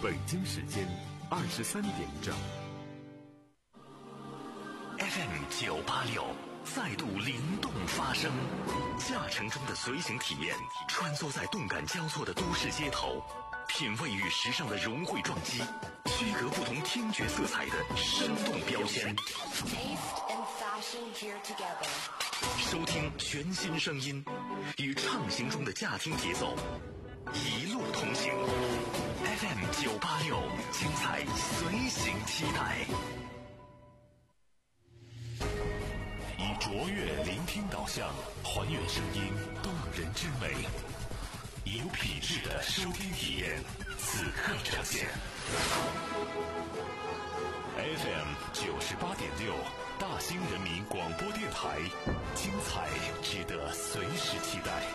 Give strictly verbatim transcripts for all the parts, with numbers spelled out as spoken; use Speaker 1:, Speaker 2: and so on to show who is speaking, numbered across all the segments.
Speaker 1: 北京时间二十三点整。
Speaker 2: F M 九八六再度灵动发声，驾乘中的随行体验，穿梭在动感交错的都市街头，品味与时尚的融汇撞击，区隔不同听觉色彩的生动标签。收听全新声音，与畅行中的驾听节奏，一路同行。F M 九八六，精彩随行期待。以卓越聆听导向，还原声音动人之美，有品质的收听体验，此刻呈现。F M 九十八点六，大兴人民广播电台，精彩值得随时期待。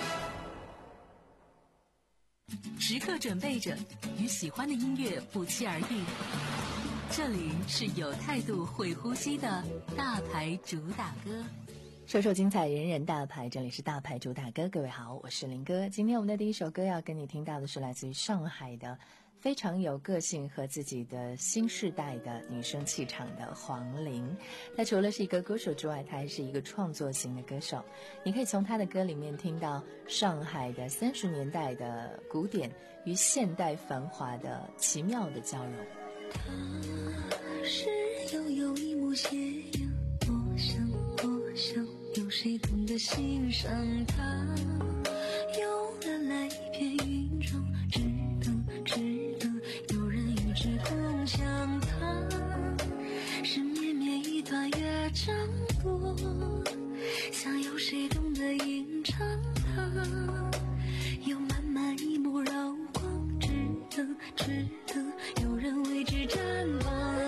Speaker 3: 时刻准备着，与喜欢的音乐不期而遇。这里是有态度会呼吸的大牌主打歌，
Speaker 4: 说说精彩，人人大牌，这里是大牌主打歌。各位好，我是林哥。今天我们的第一首歌要跟你听到的是来自于上海的非常有个性和自己的新世代的女生气场的黄龄。她除了是一个歌手之外，她还是一个创作型的歌手。你可以从她的歌里面听到上海的三十年代的古典与现代繁华的奇妙的交融。
Speaker 5: 他是悠悠一抹斜阳，我想我想有谁懂得欣赏他，有了那一片云中，值得值得有人与之共享它，是绵绵一团乐章多，想有谁懂得吟唱它，有满满一抹柔光，值得值得有人为之绽放。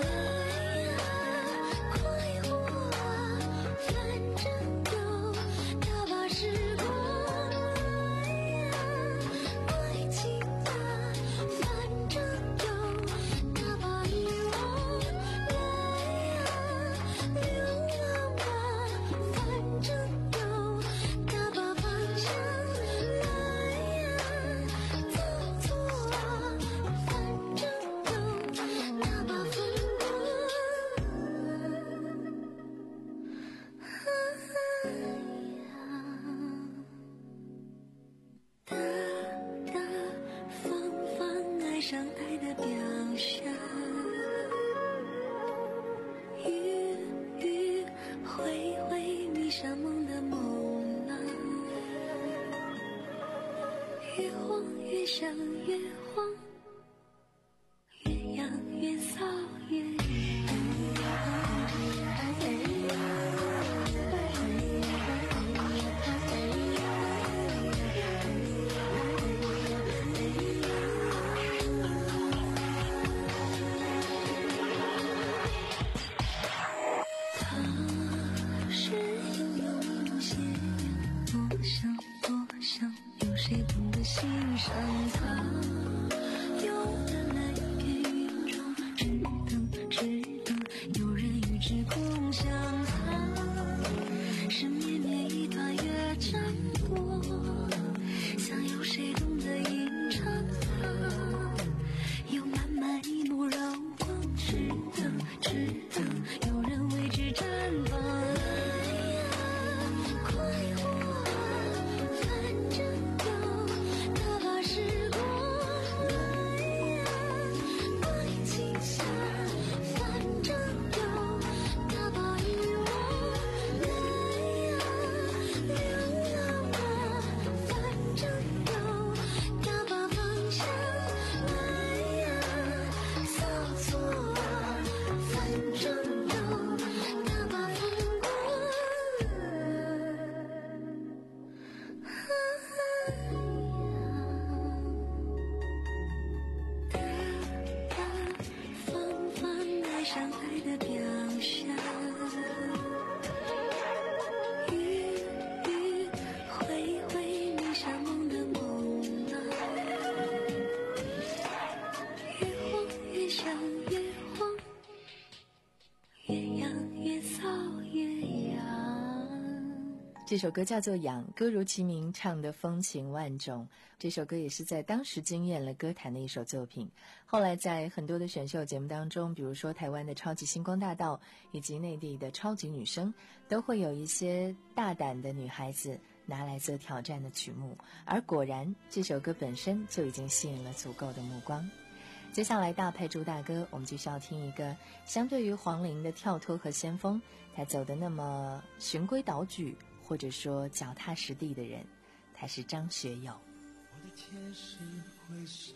Speaker 4: 这首歌叫做《痒》，歌如其名，唱得风情万种。这首歌也是在当时惊艳了歌坛的一首作品。后来在很多的选秀节目当中，比如说台湾的超级星光大道以及内地的超级女声，都会有一些大胆的女孩子拿来做挑战的曲目，而果然这首歌本身就已经吸引了足够的目光。接下来大牌朱大哥，我们就需要听一个相对于黄龄的跳脱和先锋，他走的那么循规蹈矩，或者说脚踏实地的人，他是张学友。
Speaker 6: 我的天是灰色，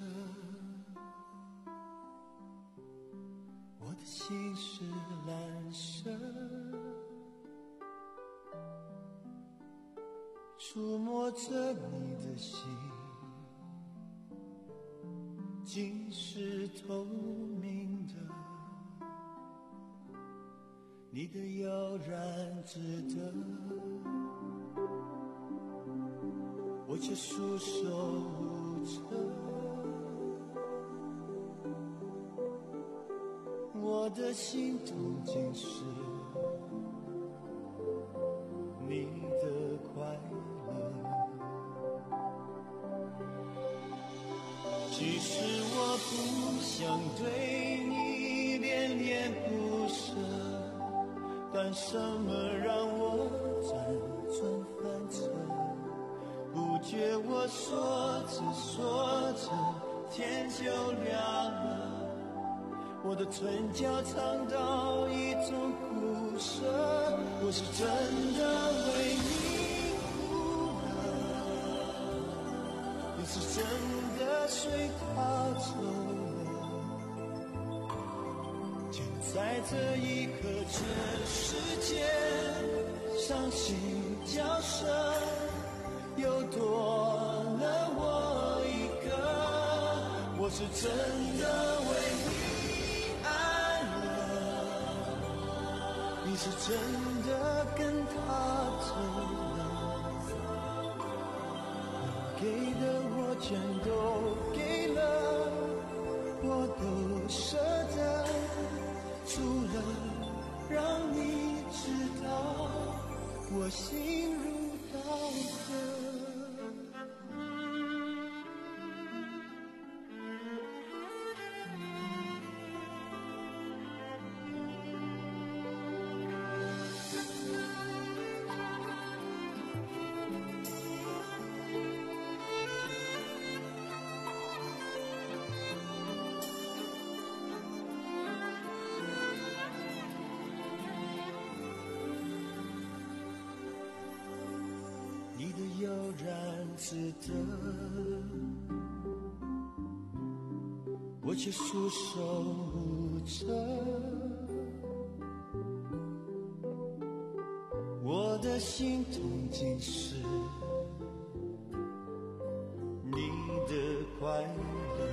Speaker 6: 我的心是蓝色，触摸着你的心，竟是透明的，你的悠然自得，我却束手无策。我的心动竟是你的快乐，其实我不想对你恋恋不舍，但什么让我辗转反侧？不觉我说着说着天就亮了，我的唇角尝到一种苦涩，我是真的为你哭了，你是真的随他走了，就在这一刻，全世界伤心角色又多了我一个，我是真的为你爱了，你是真的跟他走了，能给的我全都给了，我都舍得，除了让你知道我心如刀割。你的悠然自得，我却束手无策。我的心痛竟是你的快乐，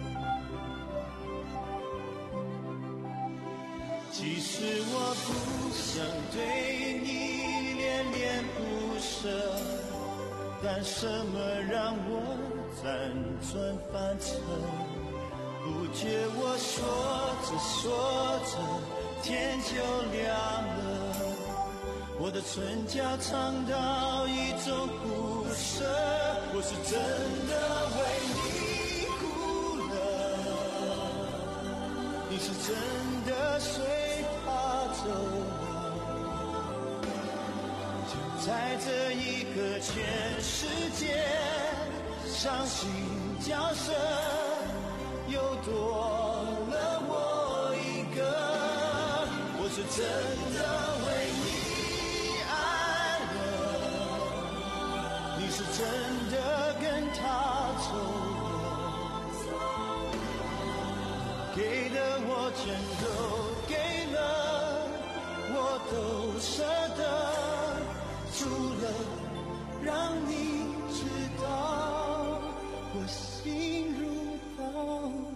Speaker 6: 其实我不想对你恋恋不舍，但什么让我辗转反侧？不觉我说着说着天就亮了，我的唇角尝到一种苦涩，我是真的为你哭了，你是真的随他走了，就在这一刻，全世界伤心角色又多了我一个，我是真的为你爱了，你是真的跟他走了，给的我全都给了，我都舍得，除了让你知道我心如刀割。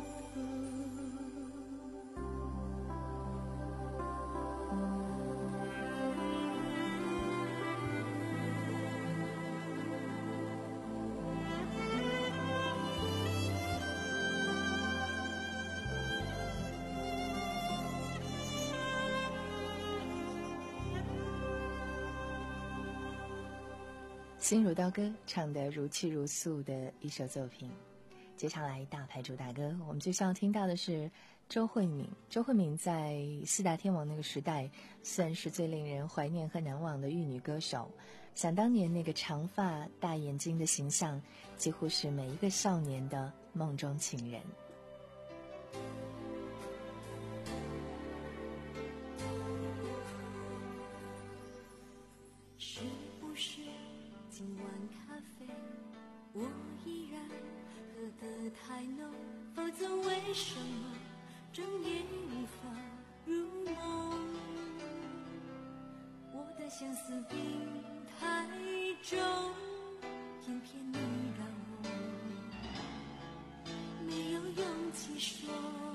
Speaker 4: 心如刀割唱得如泣如诉的一首作品。接下来大牌主打歌，我们就要听到的是周慧敏。周慧敏在四大天王那个时代算是最令人怀念和难忘的玉女歌手，想当年那个长发大眼睛的形象几乎是每一个少年的梦中情人。
Speaker 5: 是不是今晚咖啡我依然喝得太浓，否则为什么整夜无法入梦？我的相思病太重，偏偏你让我没有勇气说。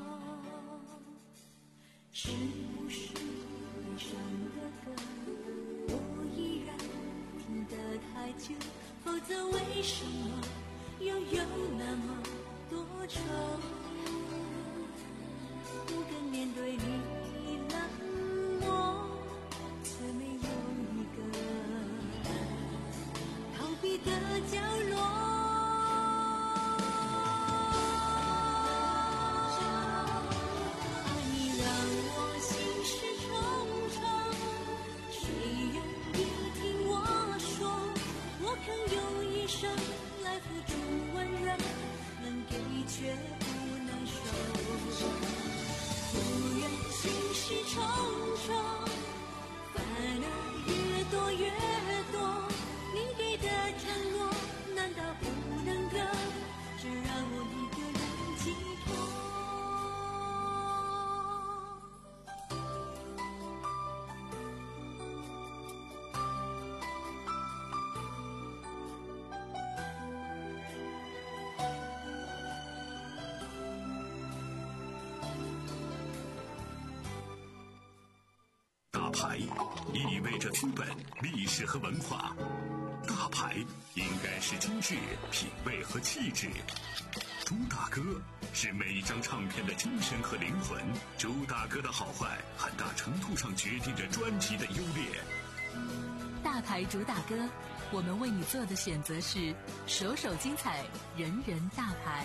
Speaker 5: 是不是悲伤的歌我依然听得太久，否则为什么又有那么多愁？不敢面对你冷漠，却没有一个逃避的角落。爱你让我心事重重，谁人也听我说，我肯用一生来付出温柔，能给却不能收。不愿心事重重，反而越多越多，你给的承诺难道不能够只让我一个人寄托？
Speaker 2: 大牌意味着资本、历史和文化，大牌应该是精致、品味和气质。朱大哥是每一张唱片的精神和灵魂，朱大哥的好坏很大程度上决定着专辑的优劣。
Speaker 3: 大牌主打歌，我们为你做的选择是首首精彩，人人大牌。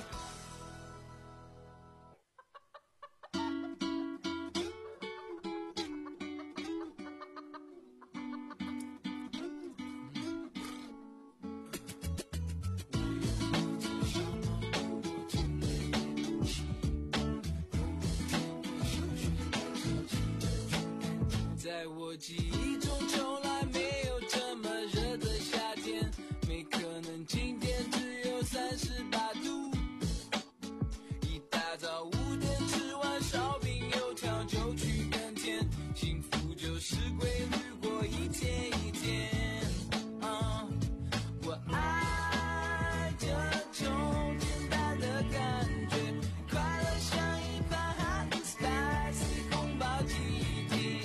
Speaker 7: 在我记忆中从来没有这么热的夏天，没可能今天只有三十八度。一大早五点吃完烧饼油条就去耕田，幸福就是规律过一天一天。啊，我爱这种简单的感觉，快乐像一盘 hot and spicy 宫保鸡丁。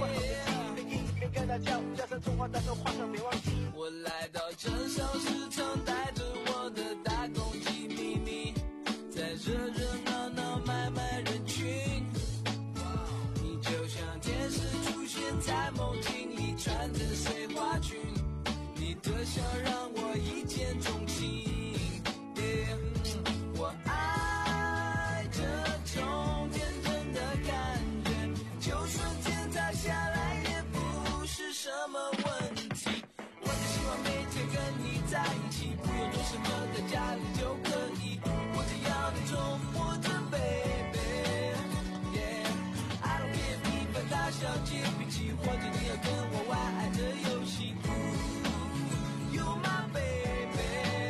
Speaker 7: 加上葱花蛋豆花上别忘记。我来到镇上市场，带着我的大公鸡秘密，在热热闹闹买卖人群。你就像天使出现在梦境里，穿着碎花裙，你的笑让我一见钟情。Yeah, 我爱这种天真的感觉，就算天塌下来也不是什么问题。我只希望每天跟你在一起，不用做什么，在家里就可以。我只要你宠我的 baby。 Yeah, I don't care 你把大小姐脾气，或者你要跟我玩爱的游戏。You my baby。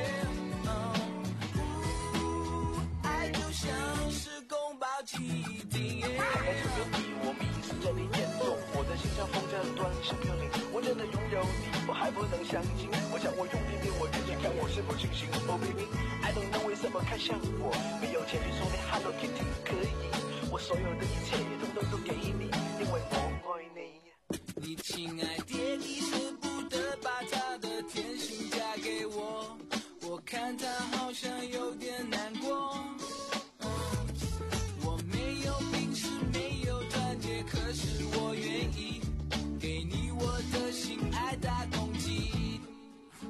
Speaker 7: 爱就像是宫保鸡丁。
Speaker 8: 在这原地我迷失在你眼中，我的心像风筝断成飘零，我真的拥有你，我还不能相信。我想我用力对我自己，看我是否清醒。Oh baby I don't know 为什么看向我，没有钱去说你 Hello Kitty 可以，我所有的一切统统都给你，因为我爱你。
Speaker 7: 你亲爱爹地舍不得把他的天性嫁给我，我看他好像有点难过。我没有平时没有团结，可是我愿意给你我的心爱大公鸡。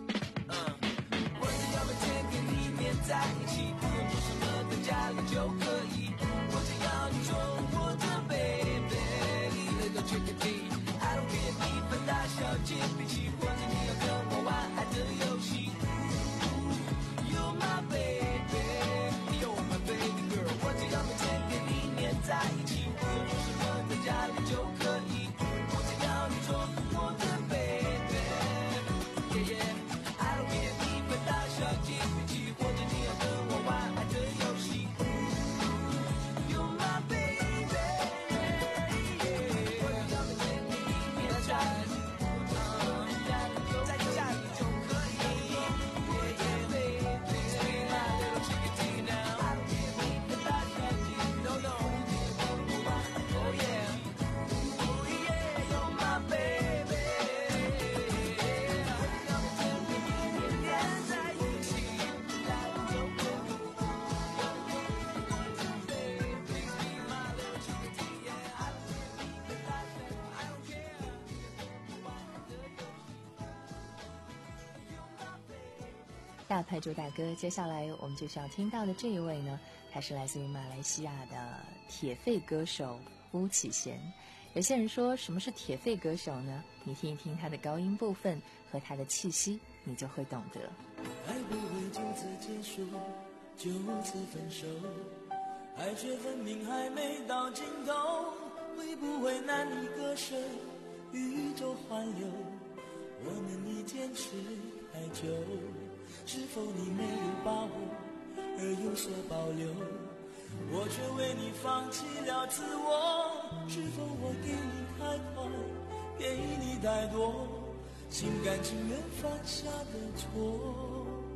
Speaker 4: 大牌周大哥。接下来我们就是要听到的这一位呢，他是来自于马来西亚的铁肺歌手巫启贤。有些人说什么是铁肺歌手呢？你听一听他的高音部分和他的气息，你就会懂得。
Speaker 7: 爱不会就此结束，就此分手，爱却分明还没到尽头，会不会难以割舍，宇宙环流，我们已坚持太久，是否你没有把握而有所保留，我却为你放弃了自我，是否我给你太快，给你太多，心甘情愿犯下的错。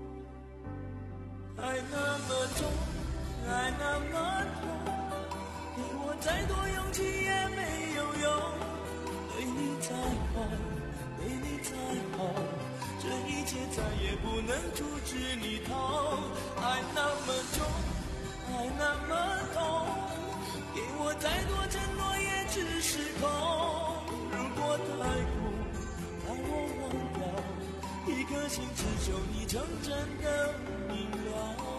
Speaker 7: 爱那么重，爱那么痛，给我再多勇气也没有用，对你再坏，对你再好，这一切再也不能阻止你逃。爱那么重，爱那么痛，给我再多承诺也只是空，如果太苦把我忘掉，一颗心只求你成真的明了。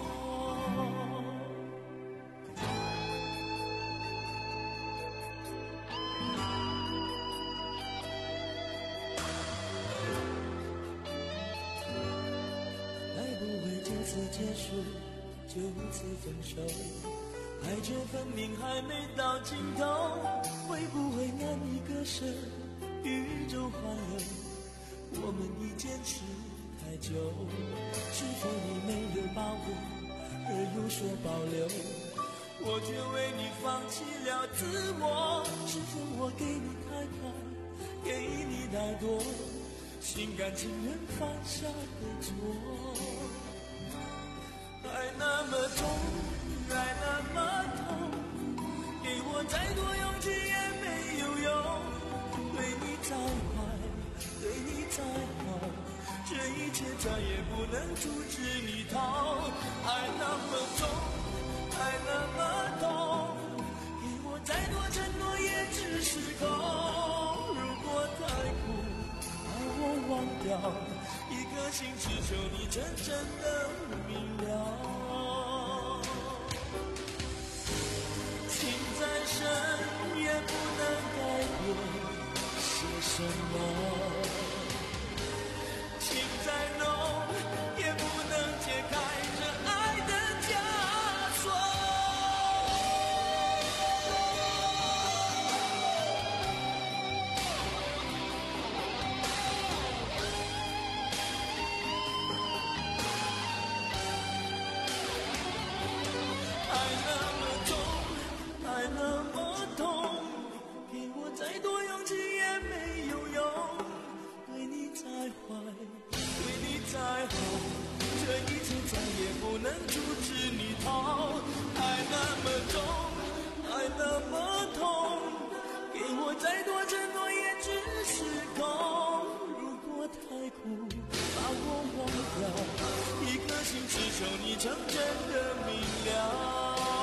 Speaker 7: 爱不会就此结束，就此分手，爱却分明还没到尽头，会不会难以割舍，宇宙环流，我们已坚持太久，是否你没有把握而有所保留，我却为你放弃了自我，是否我给你太快，给你太多，心甘情愿犯下的错。爱那么重，爱那么痛，给我再多勇气也没有用，对你再坏，对你再好，这一切再也不能阻止你逃。爱那么重，爱那么痛，给我再多承诺也只是空，如果太苦把我忘掉，一颗心只求你真正的明了。情再深也不能改变些什么，情再浓也不能解开这爱的枷锁。爱那么重，爱那么痛，给我再多勇气也没有用，对你再坏，对你再好，这一切再也不能阻止你逃。爱那么重，爱那么痛，给我再多承诺也只是空，如果太苦把我忘掉，一颗心只求你成真的明了。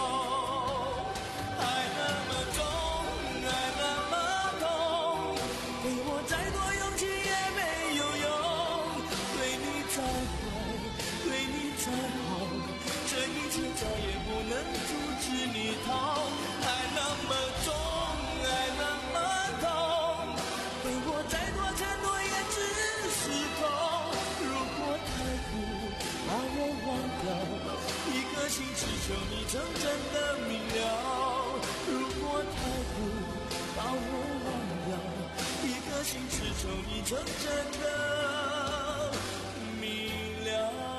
Speaker 7: 爱那么重，爱那么痛，给我再多勇气也没有用，对你再坏，对你再好，这一切再也不能阻止你逃。爱那么重，爱那么痛，给我再多承诺也只是空，如果太苦把我忘掉，一颗心只求你成真的明了。如果太苦把我忘掉，一颗心只求你成真的明了。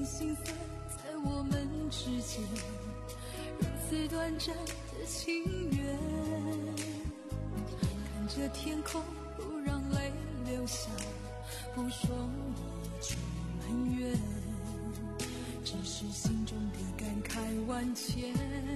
Speaker 5: 心酸在我们之间，如此短暂的情缘。看着天空，不让泪流下，不说一句埋怨，只是心中的感慨万千。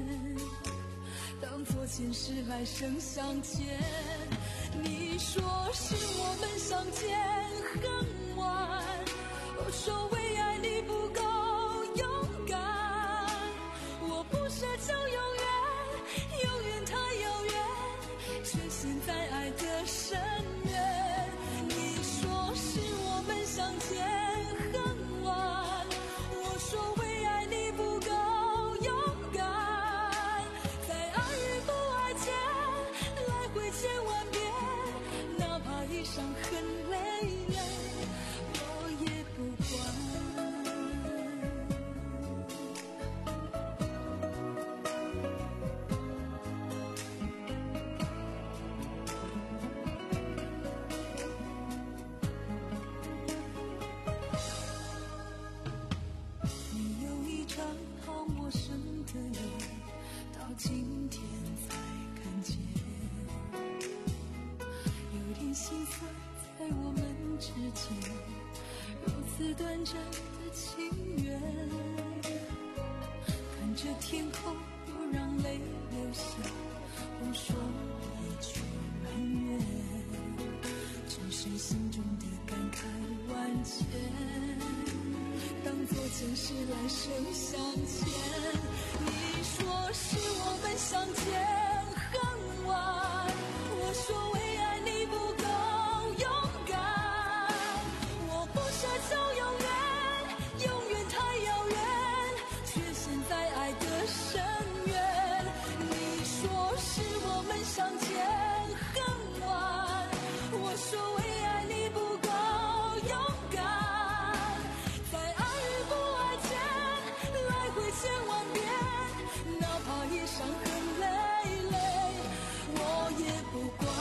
Speaker 5: 当作前世来生相见，你说是我们相见恨晚，我说为爱你不够勇敢，我不奢求永远，永远太遥远，却陷在爱的深渊。你说是我们相见恨晚，我说为爱你不够勇敢，在爱与不爱间来回千万遍，哪怕一伤痕累累，我也不管。你有一张好陌生的脸，到今天才看见，有点心酸在我们之间，如此短暂的情缘。看着天空，不让泪流下，不说一句埋怨，只是心中的感慨万千。当作前世来生相见，你说是我们相见恨晚，我说为爱你不够勇敢，我不奢求永远，永远太遥远，却陷在爱的深渊。你说是我们相见恨晚，我说为爱你不够勇敢，在爱与不爱间来回千万遍，哪怕一伤痕累累，我也不管。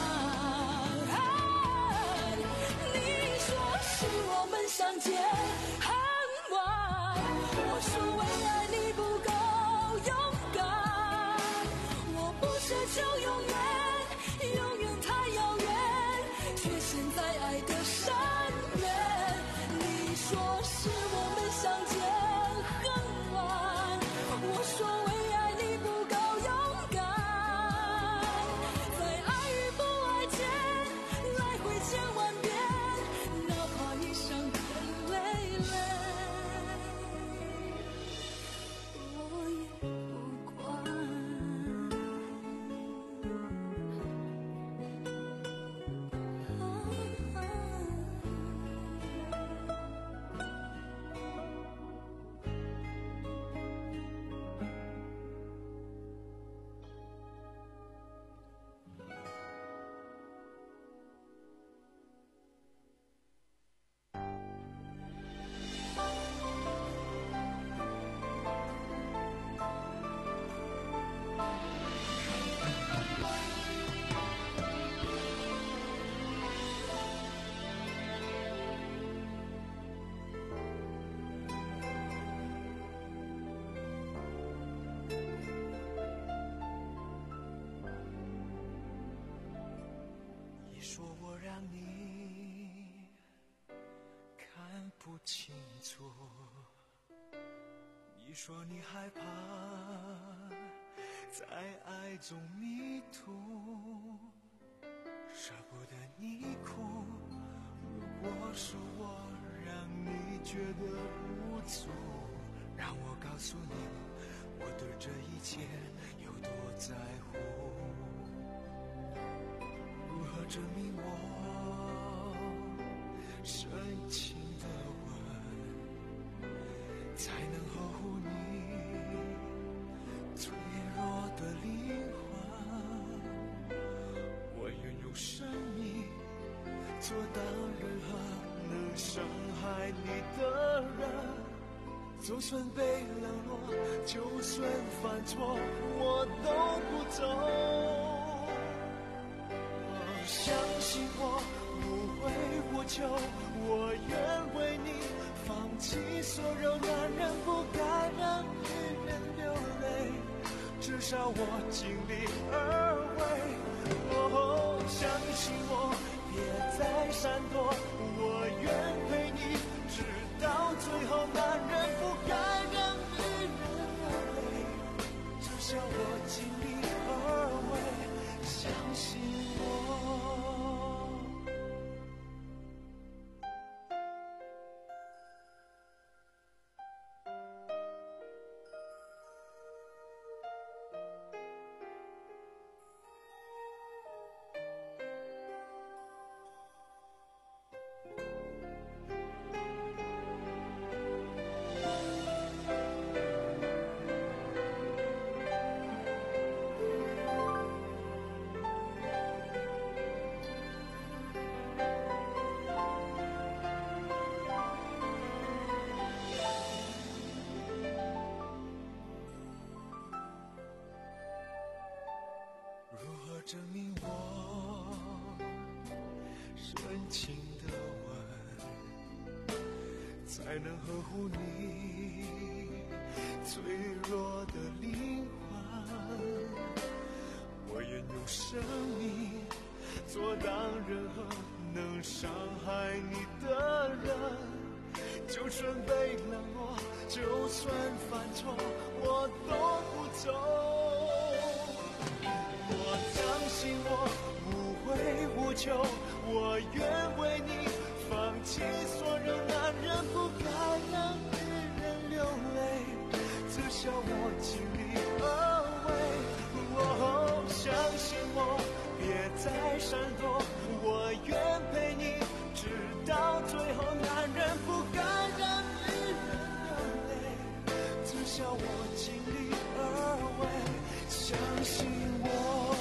Speaker 5: 你说是我们相见恨晚，我说为爱你不够勇敢，我不奢求永远，永远太遥远，却陷在爱的深渊。你说是我们相见恨晚，我说为爱你不够勇敢，在爱与不爱间来回千万遍，哪怕一伤痕累累，我也不管。
Speaker 6: 你说我让你看不清楚，你说你害怕在爱中迷途，舍不得你哭。如果说我让你觉得无助，让我告诉你，我对这一切有多在乎。如何证明我深情的吻才能呵护你脆弱的灵魂？我愿用生命做到任何能伤害你的人，就算被冷落，就算犯错，我都不走。相信我不会不求，我愿为你放弃所有男人，不该让女人流泪，至少我尽力而为。哦，相信我，别再闪躲，我愿陪你直到最后。男人不该让女人流泪，至少我尽力而为，相信我。证明我深情的吻才能呵护你脆弱的灵魂。我愿用生命阻挡任何能伤害你的人，就算被冷落，就算犯错，我都不走。我相信我无悔无求，我愿为你放弃所有男人，不该让女人流泪，至少我尽力而为。哦，相信我，别再闪躲，我愿陪你直到最后。男人不该让女人流泪，至少我尽力而为。相信我，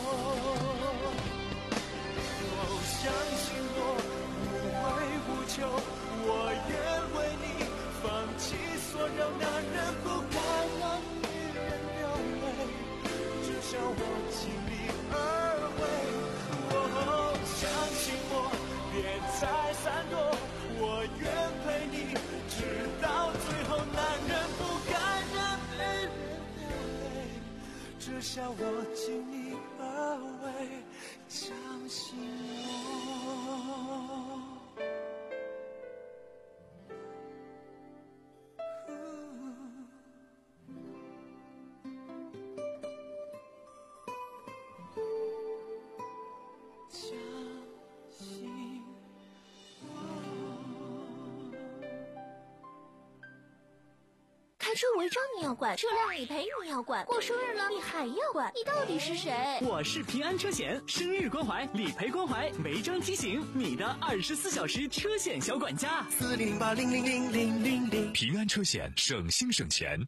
Speaker 6: 哦，相信我，无悔无求，我愿为你放弃所有男人，不该让女人流泪，至少我尽力而为。哦，相信我，别再闪躲，我愿陪你直到最后。男人不该让女人流泪，至少我尽力而为，相信我。
Speaker 9: 开车违章你要管，车辆理赔你要管，过生日了你还要管，你到底是谁？
Speaker 10: 我是平安车险，生日关怀、理赔关怀、违章提醒，你的二十四小时车险小管家。
Speaker 11: 四零八零零零零零零，
Speaker 2: 平安车险，省心省钱。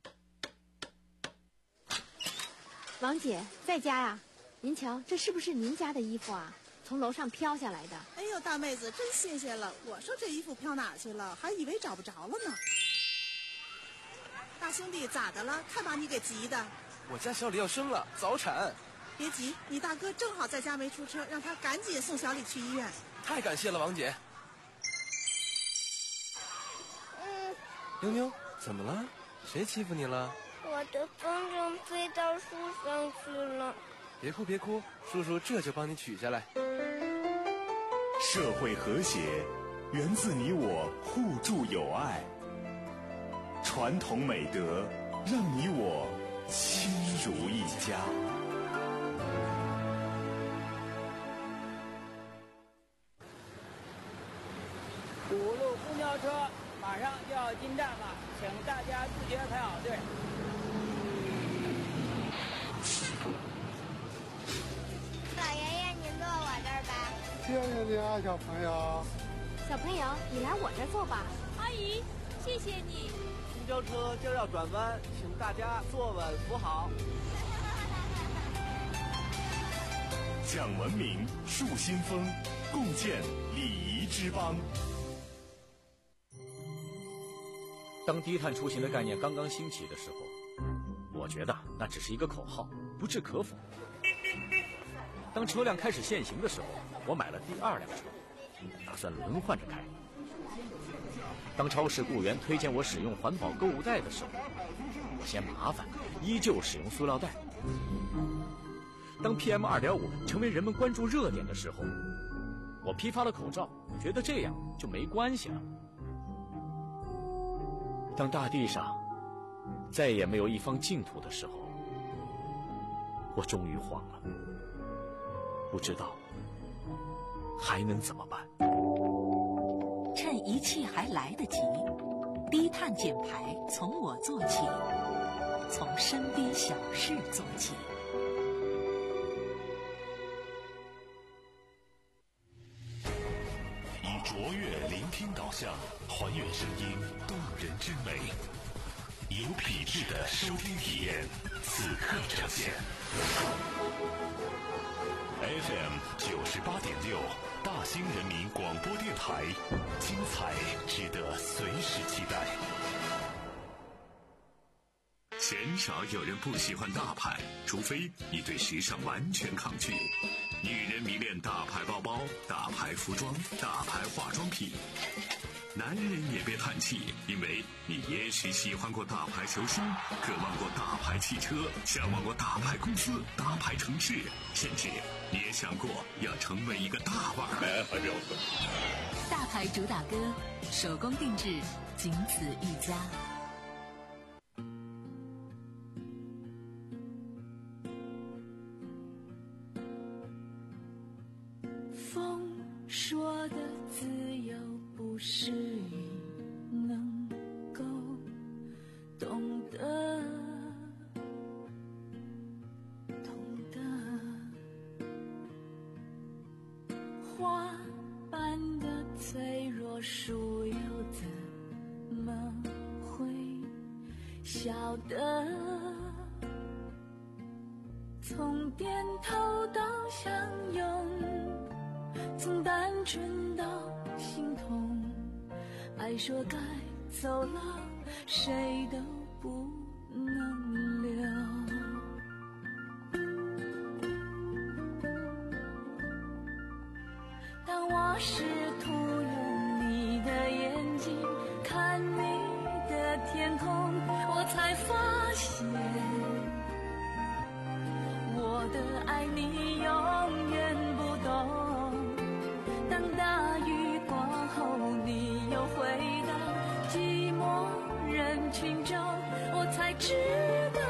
Speaker 12: 王姐在家呀？您瞧，这是不是您家的衣服啊？从楼上飘下来的。
Speaker 13: 哎呦，大妹子，真新鲜了！我说这衣服飘哪去了，还以为找不着了呢。大兄弟，咋的了？看把你给急的。
Speaker 11: 我家小李要生了，早产。
Speaker 13: 别急，你大哥正好在家没出车，让他赶紧送小李去医院。
Speaker 11: 太感谢了，王姐。
Speaker 14: 嗯。
Speaker 11: 妞妞，怎么了？谁欺负你了？
Speaker 14: 我的风筝飞到树上去了。
Speaker 11: 别哭别哭，叔叔这就帮你取下来。
Speaker 1: 社会和谐源自你我互助友爱，传统美德让你我亲如一家。
Speaker 15: 五路公交车马上就要进站了，请大家自觉排好队。
Speaker 14: 老爷爷，您坐我这儿吧。
Speaker 16: 谢谢你啊，小朋友。
Speaker 12: 小朋友，你来我这儿坐吧。
Speaker 9: 阿姨，谢谢你。
Speaker 17: 公交车就要转弯，请大家坐稳扶好。
Speaker 1: 讲文明，树新风，共建礼仪之邦。
Speaker 18: 当低碳出行的概念刚刚兴起的时候，我觉得那只是一个口号，不置可否。当车辆开始限行的时候，我买了第二辆车，打算轮换着开。 当超市雇员推荐我使用环保购物袋的时候，我嫌麻烦，依旧使用塑料袋。当 P M 二点五 成为人们关注热点的时候，我批发了口罩，觉得这样就没关系了。当大地上再也没有一方净土的时候，我终于慌了，不知道还能怎么办。
Speaker 3: 趁一切还来得及，低碳减排从我做起，从身边小事做起。
Speaker 2: 以卓越聆听导向，还原声音动人之美，有品质的收听体验，此刻呈现。F M 九十八点六，大兴人民广播电台，精彩值得随时期待。鲜少有人不喜欢大牌，除非你对时尚完全抗拒。女人迷恋大牌包包、大牌服装、大牌化妆品。男人也别叹气，因为你也许喜欢过大牌球星，渴望过大牌汽车，向往过大牌公司、大牌城市，甚至你也想过要成为一个大腕儿。
Speaker 3: 大牌主打歌，手工定制，仅此一家。
Speaker 5: 风说的自由不是你能够懂得，懂得。花瓣的脆弱，树又怎么会晓得？从点头到相拥，从单纯到心痛，爱说该走了，谁都不能留。当我试图用你的眼睛看你的天空，我才发现我的爱你永远不懂。当大雨过后你又回到寂寞人群中，我才知道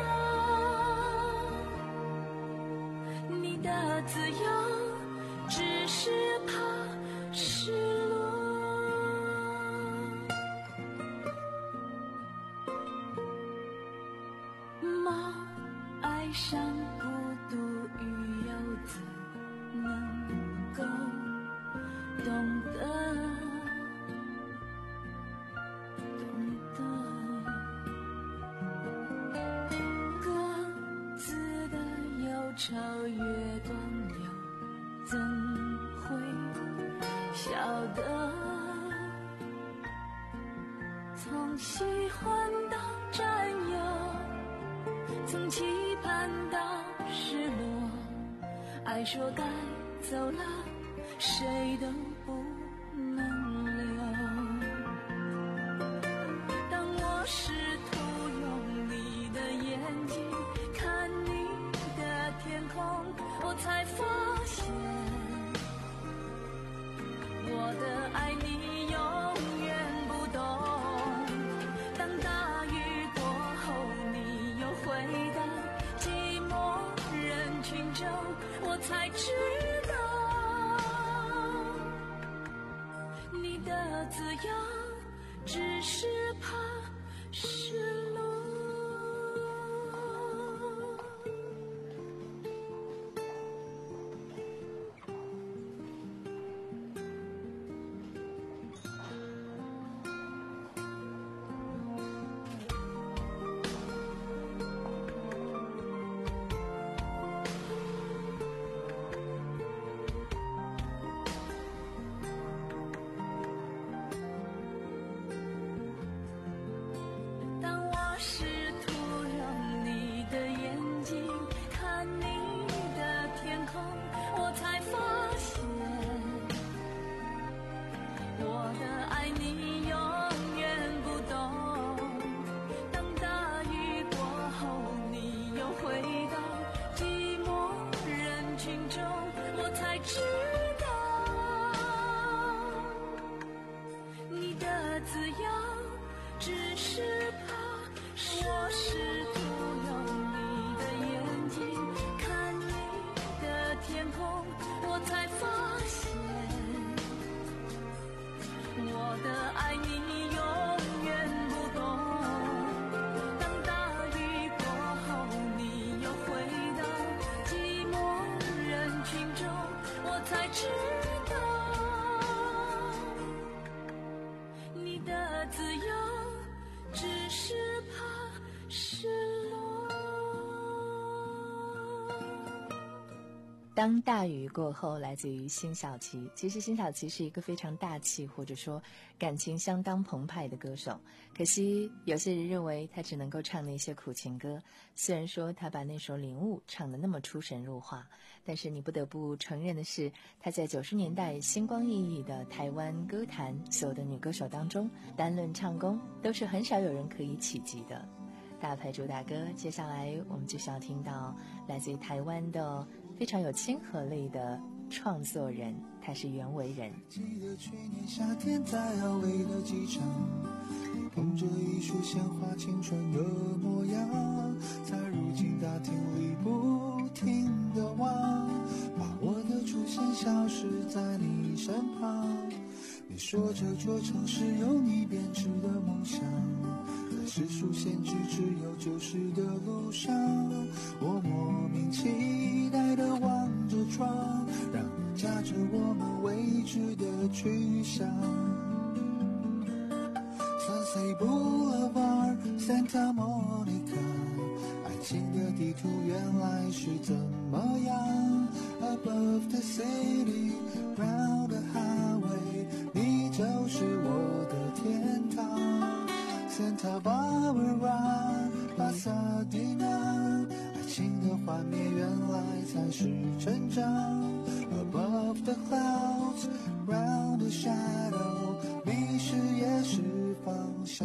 Speaker 5: 你的自由只是怕失落。猫爱上孤独，鱼又怎能够懂得，懂得。各自的忧愁，月光又怎会晓得？从喜欢到占有，从期盼到失落，爱说该走了，谁都不能留。当我试图用你的眼睛看你的天空，我才发现我的爱你永远不懂。当大雨过后你又回到寂寞人群中，我才知道你的自由只是怕失落。当只是怕我试图用你的眼睛看你的天空，我才发现我的爱你永远不懂。当大雨过后你又回到寂寞人群中，我才知道你的自由只是怕失落。
Speaker 4: 当大雨过后，来自于辛晓琪。其实辛晓琪是一个非常大气，或者说感情相当澎湃的歌手。可惜有些人认为他只能够唱那些苦情歌。虽然说他把那首《领悟》唱得那么出神入化，但是你不得不承认的是，他在九十年代星光熠熠的台湾歌坛所有的女歌手当中，单论唱功都是很少有人可以企及的。大牌主打歌，接下来我们就是要听到来自于台湾的非常有亲和力的创作人，他是袁惟仁。
Speaker 19: 记得去年夏天在奥维的机场，捧着一束鲜花，青春的模样，在如今大厅里不停地望，把我的出现消失在你身旁。你说这座城市有你编织的梦想，在世俗限制只有旧时的路上，我莫名期待地望着窗，让你驾着我们未知的去向。Sunset Boulevard Santa Monica， 爱情的地图原来是怎么样。 Above the city round the highway， 你就是我的天堂。Santa Barbara Pasadena， 爱情的幻灭原来才是成长。 Above the clouds round the shadow， 迷失也是方向。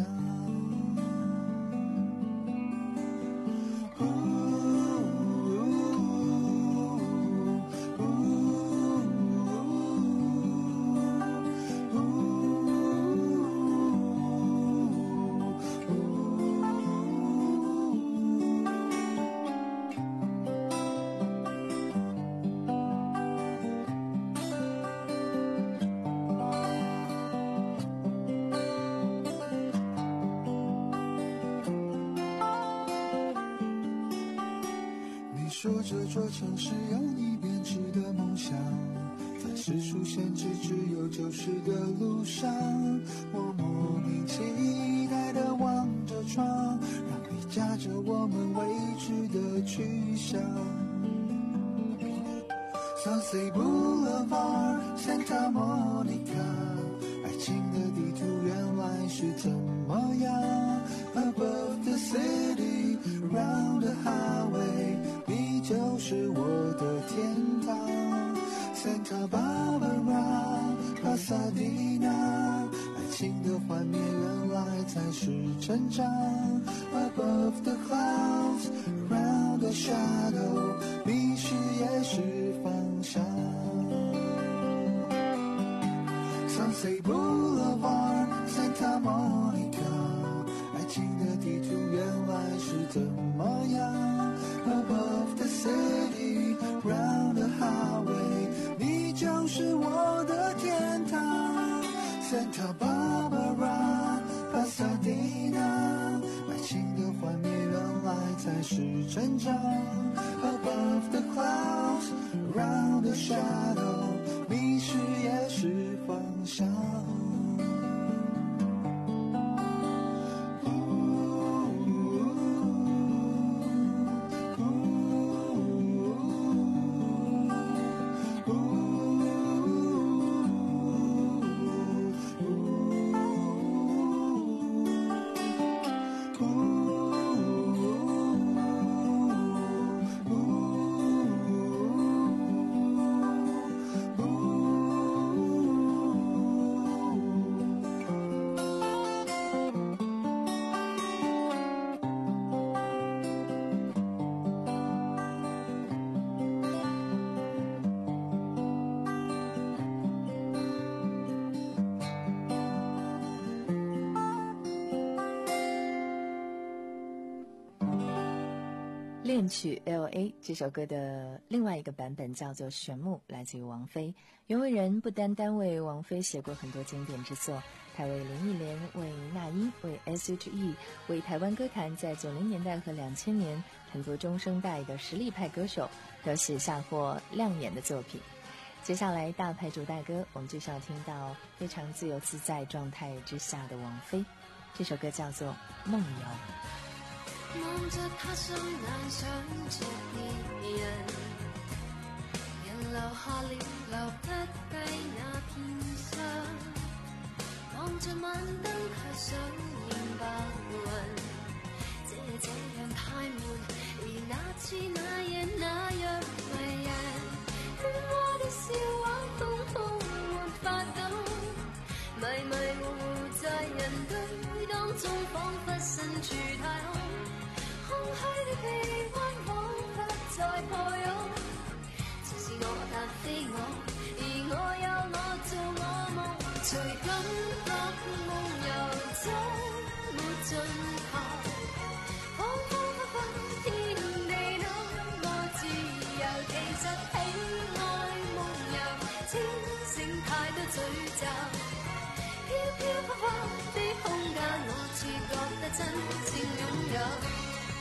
Speaker 19: 说这座城市有你编织的梦想，在世俗限制只有旧时的路上，我莫名期待地望着窗，让你驾着我们未知的去向。Sunset Boulevard Santa Monica， 爱情的地图原来是怎么样。 Above the city round the highway， 你就是我的天堂。 Santa Barbara Pasadena， 爱情的幻灭原来才是成长。 Above the clouds round the shadow， 迷失也是方向。 Sunset Boulevard Santa Monica， 爱情的地图原来是怎么样。 Above the city round the highway， 你就是我的天堂。 Santa Barbara Pasadena， 爱情的幻灭原来才是成长。 Above the clouds round the shadow， 迷失也是方向。
Speaker 4: 恋曲 L A 这首歌的另外一个版本叫做玄木，来自于王菲。袁惟仁不单单为王菲写过很多经典之作，他为林忆莲、为那英、为 S H E、为台湾歌坛在九零年代和两千年很多中生代的实力派歌手都写下过亮眼的作品。接下来大牌主打歌，我们就是要听到非常自由自在状态之下的王菲，这首歌叫做《梦游》。
Speaker 5: 望着他雙眼想着別人，人留下了留不低那片傷，望着晚燈卻想念白雲，這這樣太悶，而那次那夜那樣迷人，喧嘩的笑話通通沒法懂，迷迷糊糊在人堆當中，彷彿身處太空，空虛的臂彎彷彿在破擁，只是我但非我，而我有我做我夢，隨感覺夢遊走沒盡頭，彷彷彿惚天地那麼自由，其實喜愛夢遊，清醒太多詛咒，飄飄忽忽的空間，我似覺得真正擁有。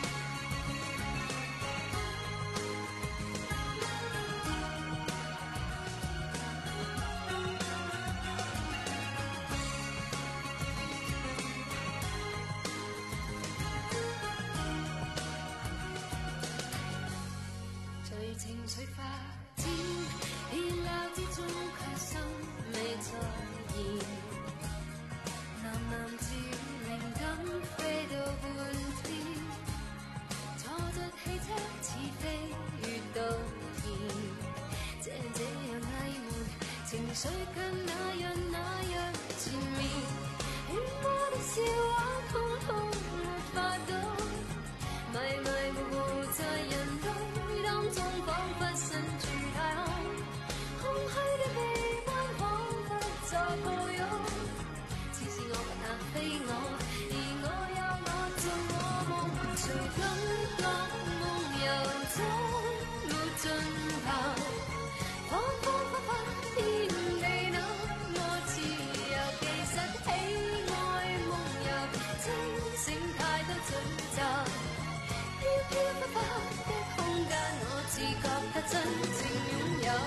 Speaker 5: 情緒發展，熱鬧之中卻心未在焉，喃喃自靈感飛到半天，坐着汽車似飛越到天，這這樣翳悶，情緒跟那樣那樣纏綿，喧嘩的笑話通通沒法懂，迷迷糊糊在人堆當中，彷彿身處太空，空虛的臂彎彷彿在抱擁，似是我但非我，而我有我做我夢，隨感覺夢遊走沒盡頭，彷彷彿惚天地那麼自由，其實喜愛夢遊，清醒太多詛咒，飄飄忽忽的空間，我自覺得真正擁有。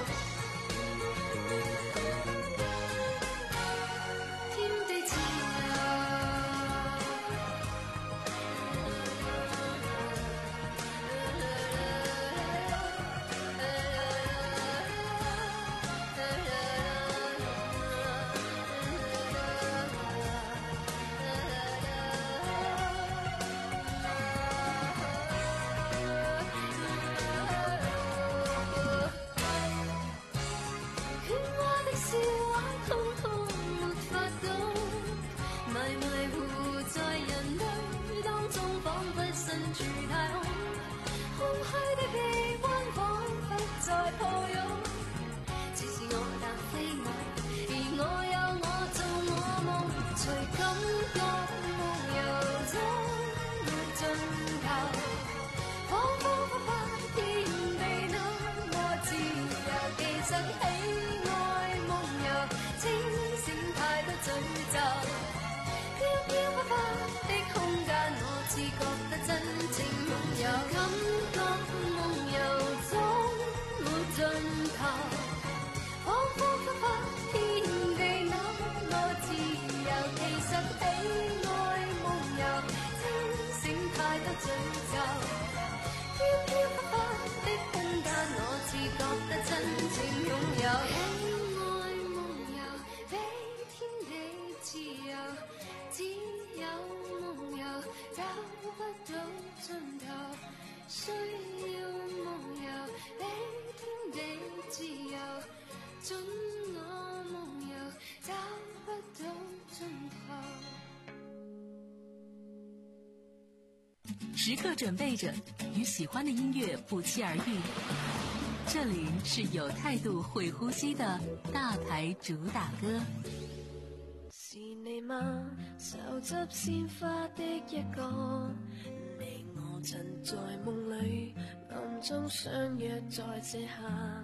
Speaker 5: 天地自由，在抱擁，只是我但非我，而我有我做我夢，隨感覺夢遊走沒盡頭，彷彷彿惚天地那麼自由，其實喜愛夢遊，清醒太多詛咒，飄飄忽忽的空間，我自覺得真正擁有，感覺夢遊走盡頭，彷彷彿惚天地那麼自由，其實喜愛夢遊，清醒太多詛咒，飄飄忽忽的空間，我自覺得真正擁有，喜愛夢遊，比天地自由，只有夢遊，找不到盡頭，需要夢遊，比天地自由，准我夢遊，找不到盡頭。
Speaker 3: 時刻準備着，與喜歡的音樂不期而遇。這裡是有態度、會呼吸的大牌主打歌。
Speaker 5: 是你嗎？手執鮮花的一個，你我
Speaker 20: 曾在夢裏暗中相約在這下，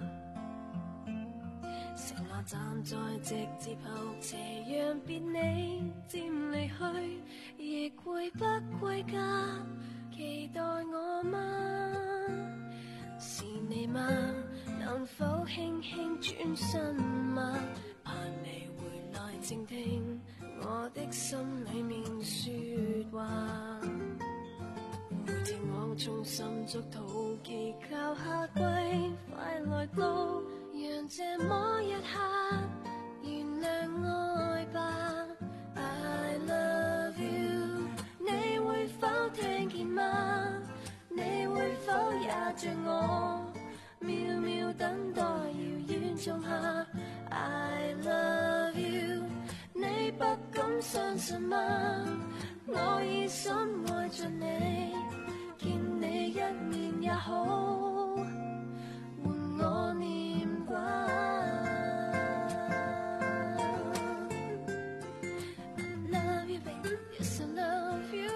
Speaker 20: 承諾站在直接後斜讓別你漸離去，亦會不歸家，期待我嗎？是你嗎？能否輕輕轉身嗎？盼你回來靜聽我的心裏面說話。每天我衷心祝禱，祈求夏季快來到，讓這麼一刻原諒愛吧。 I love you， 你會否聽見嗎？你會否也像我渺渺等待遙遠種下 I love you， 你不敢相信嗎？我已深愛着你，見你一面也好，換我念掛。I love you baby， yes I love you，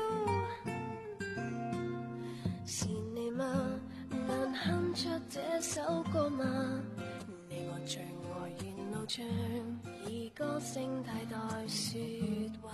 Speaker 20: 是你嗎？能哼出這首歌嗎？你我最愛沿路唱，以歌聲替代說話。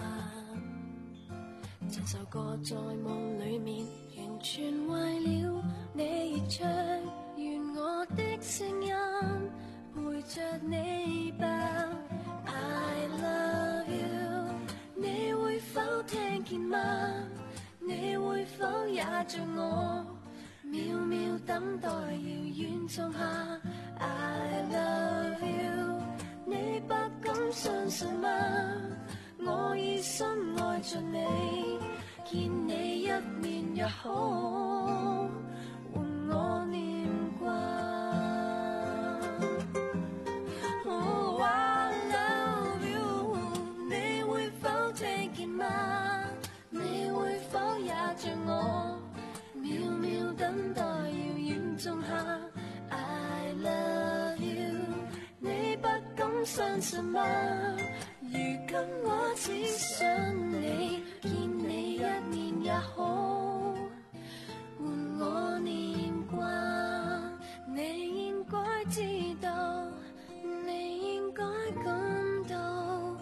Speaker 20: 這首歌在夢裏面完全為了你而唱，願我的聲音陪着你吧。I love you， 你會否聽見嗎？你會否也像我渺渺等待遙遠種下 I love you， 你不敢相信嗎？我已深愛着你，見你一面也好，換我念掛。Oh I love you， 你會否聽見嗎？你會否也像我渺渺等待遙遠種下 I love you， 你不敢相信嗎？如今我只想你，見你一面也好，換我念掛。你應該知道，你應該感到，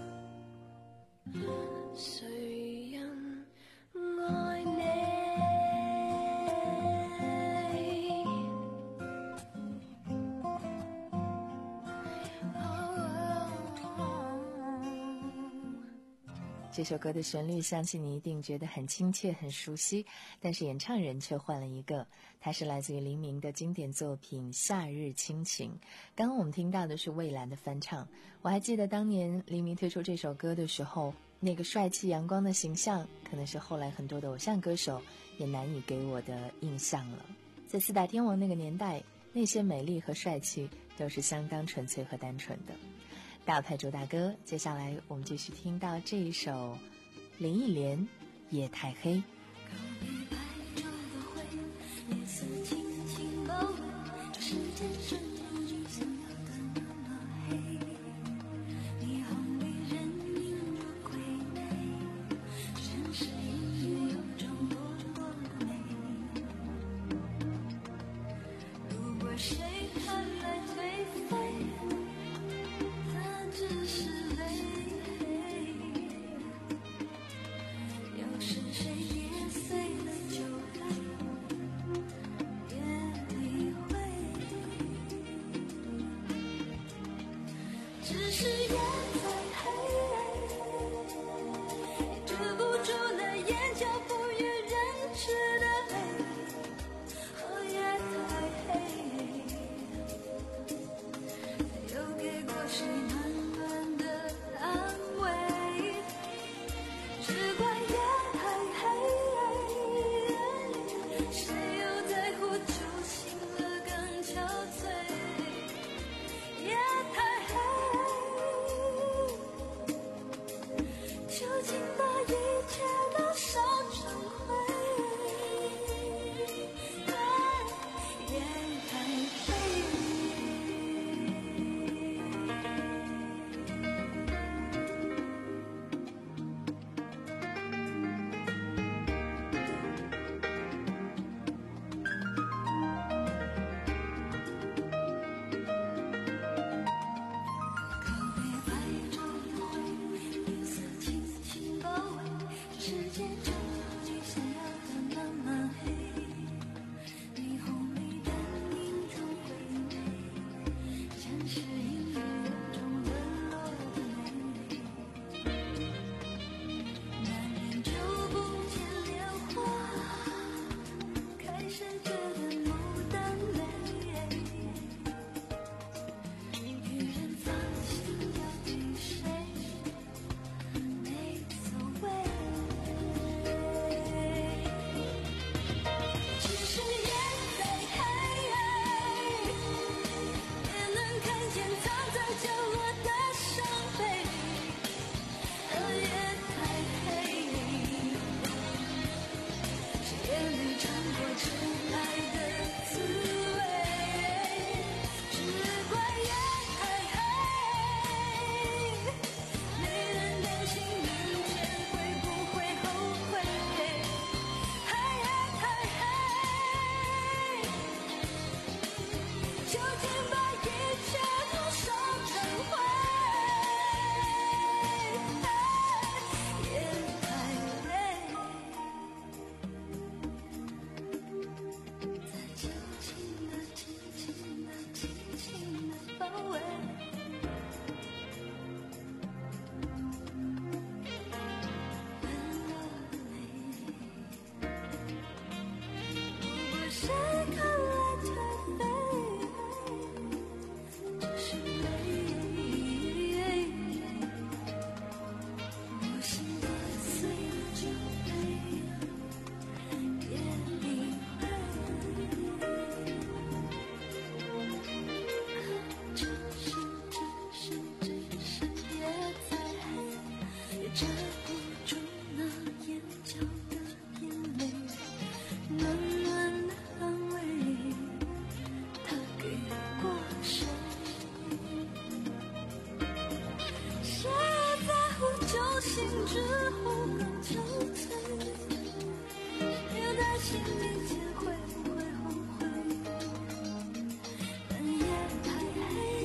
Speaker 20: 誰人愛你？
Speaker 4: 这首歌的旋律相信你一定觉得很亲切很熟悉，但是演唱人却换了一个，它是来自于黎明的经典作品《夏日亲情》。刚刚我们听到的是蔚蓝的翻唱，我还记得当年黎明推出这首歌的时候，那个帅气阳光的形象可能是后来很多的偶像歌手也难以给我的印象了。在四大天王那个年代，那些美丽和帅气都是相当纯粹和单纯的。大牌主打歌，接下来我们继续听到这一首林忆莲《夜太黑》。
Speaker 5: 界就你想要的那么黑，霓虹里的影中回味，像是音乐中沦落的美。难免就不见莲花开始着的牡丹泪，女人放心要给谁没所谓。其实夜再黑，也能看见藏在角落的伤悲。夜太黑，谁也没尝过真爱的滋味。只怪夜太黑，没人担心明天会不会后悔。夜太黑，就请把一切都烧成灰。夜太黑，再轻轻地、轻轻地、轻轻地包围。不过谁看来颓废，只是累。无心的碎就被别理会。只是只是只是夜再黑，也遮不住那眼角的眼泪。暖暖的安慰，他给过谁？谁在乎酒醒之后更憔悴？也担心明天会不会后悔。但夜太黑，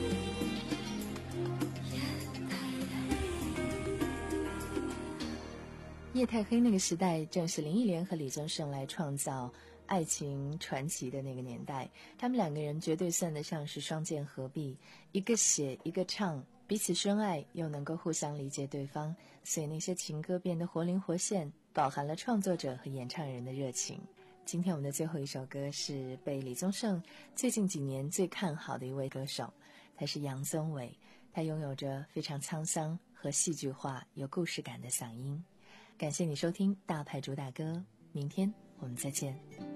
Speaker 5: 夜太黑。
Speaker 4: 夜太黑那个时代，正是林忆莲和李宗盛来创造爱情传奇的那个年代。他们两个人绝对算得上是双剑合璧，一个写一个唱，彼此深爱又能够互相理解对方，所以那些情歌变得活灵活现，饱含了创作者和演唱人的热情。今天我们的最后一首歌是被李宗盛最近几年最看好的一位歌手，他是杨宗纬。他拥有着非常沧桑和戏剧化有故事感的嗓音。感谢你收听大牌主打歌，明天我们再见。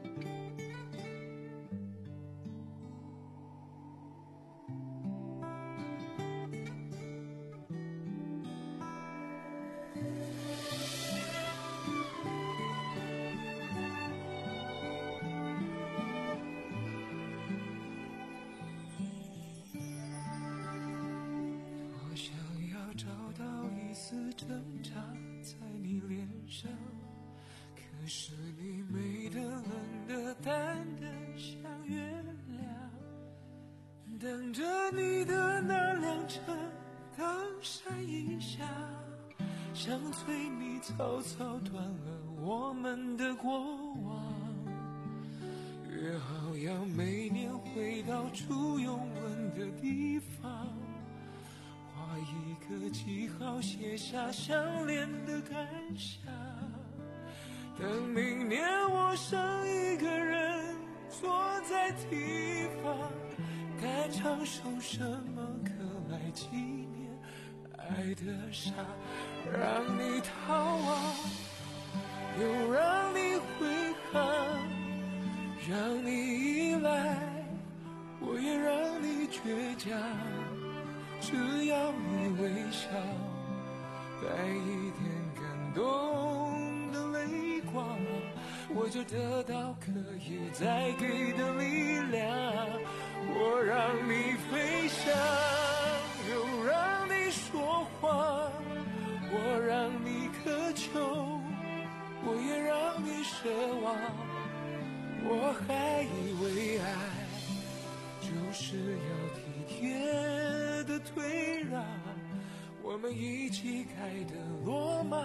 Speaker 19: 我想要找到一丝挣扎在你脸上，可是你美的、冷的、淡的像月亮。等着你的那辆车刚闪一下，像催你草草断了我们的过往。约好要每年回到初拥吻的地方，画一个记号，写下相恋的感想。等明年我剩一个人坐在堤防，该唱首什么歌来纪念爱的傻？让你逃亡，又让你挥汗，让你依赖，我也让你倔强。只要你微笑，带一点感动的泪光，我就得到可以再给的力量。我让你飞翔，又让你说谎，我让你渴求，我也让你奢望。我还以为爱就是要体贴的退让，我们一起盖的罗马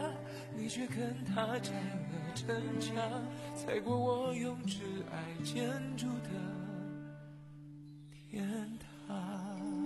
Speaker 6: 你却跟他拆了城墙，踩过我用挚爱建筑的天堂。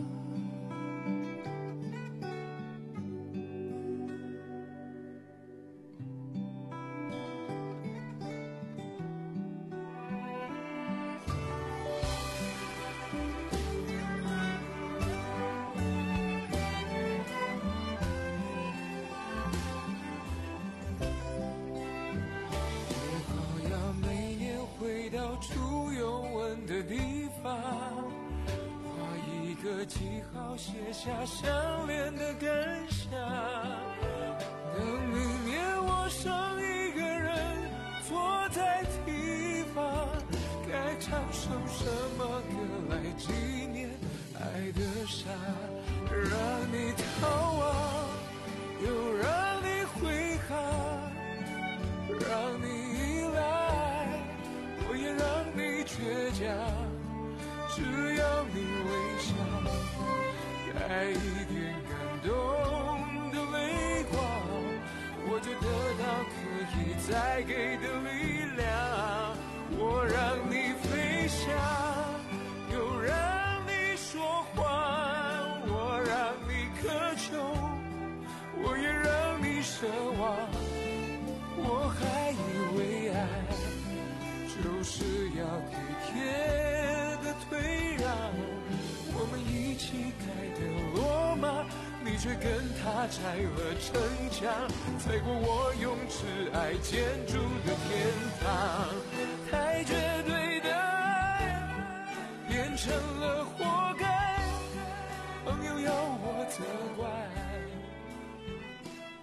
Speaker 6: 出永文的地方，画一个记号，写下相恋的感想。等明年我剩一个人坐在地方，该唱首什么歌来纪念爱的伤？让你逃亡，又让你挥汗，让你依赖，我也让你倔强，只要你微笑，带一点感动的泪光，我就得到可以再给的力量。我让你飞翔，又让你说谎，我让你渴求，我也让你奢望。我还以为爱就是要体贴的退让，我们一起盖的罗马，你却跟他拆了城墙，踩过我用挚爱建筑的天堂。太绝对的爱变成了活该，朋友要我责怪。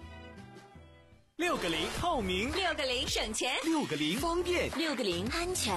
Speaker 10: 六个零透明，
Speaker 3: 六个零省钱，
Speaker 10: 六个零方便，
Speaker 3: 六个零安全。